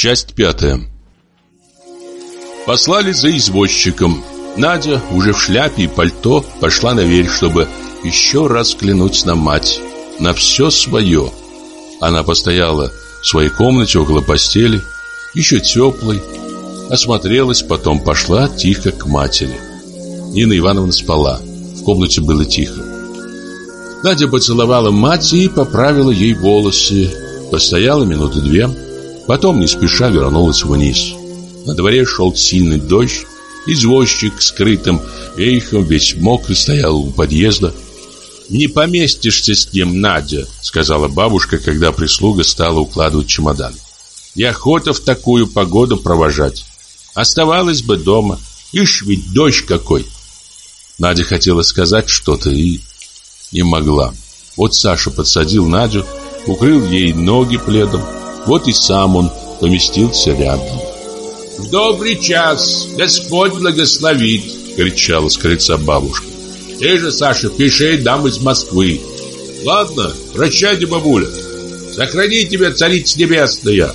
Часть 5. Послали за извозчиком. Надя, уже в шляпе и пальто, пошла наверх, чтобы еще раз взглянуть на мать. На все свое. Она постояла в своей комнате около постели, еще теплой, осмотрелась, потом пошла тихо к матери. Нина Ивановна спала. В комнате было тихо. Надя поцеловала мать и поправила ей волосы. Постояла минуты 2. Потом не спеша вернулась вниз. На дворе шел сильный дождь. Извозчик с крытым вейхом, весь мокрый, стоял у подъезда. «Не поместишься с ним, Надя», — сказала бабушка, когда прислуга стала укладывать чемодан. «Неохота в такую погоду провожать. Оставалась бы дома. Ишь, ведь дождь какой». Надя хотела сказать что-то и не могла. Вот Саша подсадил Надю, укрыл ей ноги пледом. Вот и сам он поместился рядом. «В добрый час! Господь благословит!» — кричала с крыльца бабушка. «Ты же, Саша, пиши нам из Москвы!» «Ладно, прощайте, бабуля! Сохрани тебя, Царица Небесная!»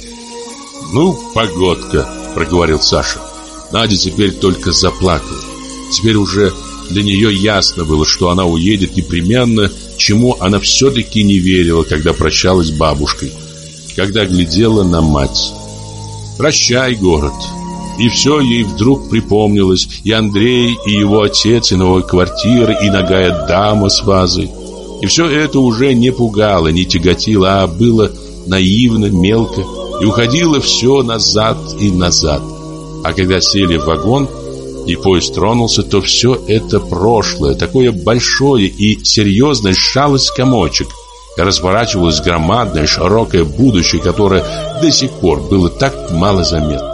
«Ну, погодка!» — проговорил Саша. Надя теперь только заплакала. Теперь уже для нее ясно было, что она уедет непременно, чему она все-таки не верила, когда прощалась с бабушкой, когда глядела на мать. «Прощай, город!» И все ей вдруг припомнилось: и Андрей, и его отец, и новая квартира, и нагая дама с вазой. И все это уже не пугало, не тяготило, а было наивно, мелко, и уходило все назад и назад. А когда сели в вагон, и поезд тронулся, то все это прошлое, такое большое и серьезное, сжалось в комочек, и разворачивалось громадное, широкое будущее, которое до сих пор было так мало заметно.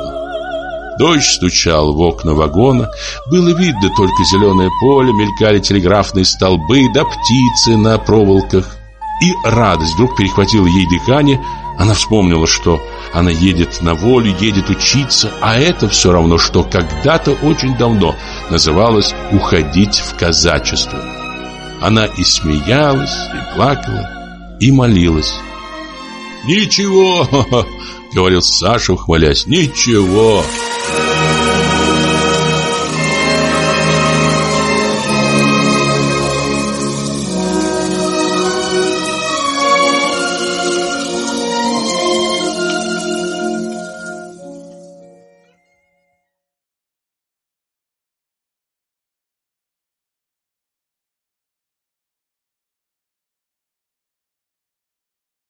Дождь стучал в окна вагона, было видно только зеленое поле, мелькали телеграфные столбы да птицы на проволоках. И радость вдруг перехватила ей дыхание. Она вспомнила, что она едет на волю, едет учиться, а это все равно, что когда-то очень давно называлось «уходить в казачество». Она и смеялась, и плакала, и молилась. «Ничего!» — говорил Саша, ухмыляясь. «Ничего!»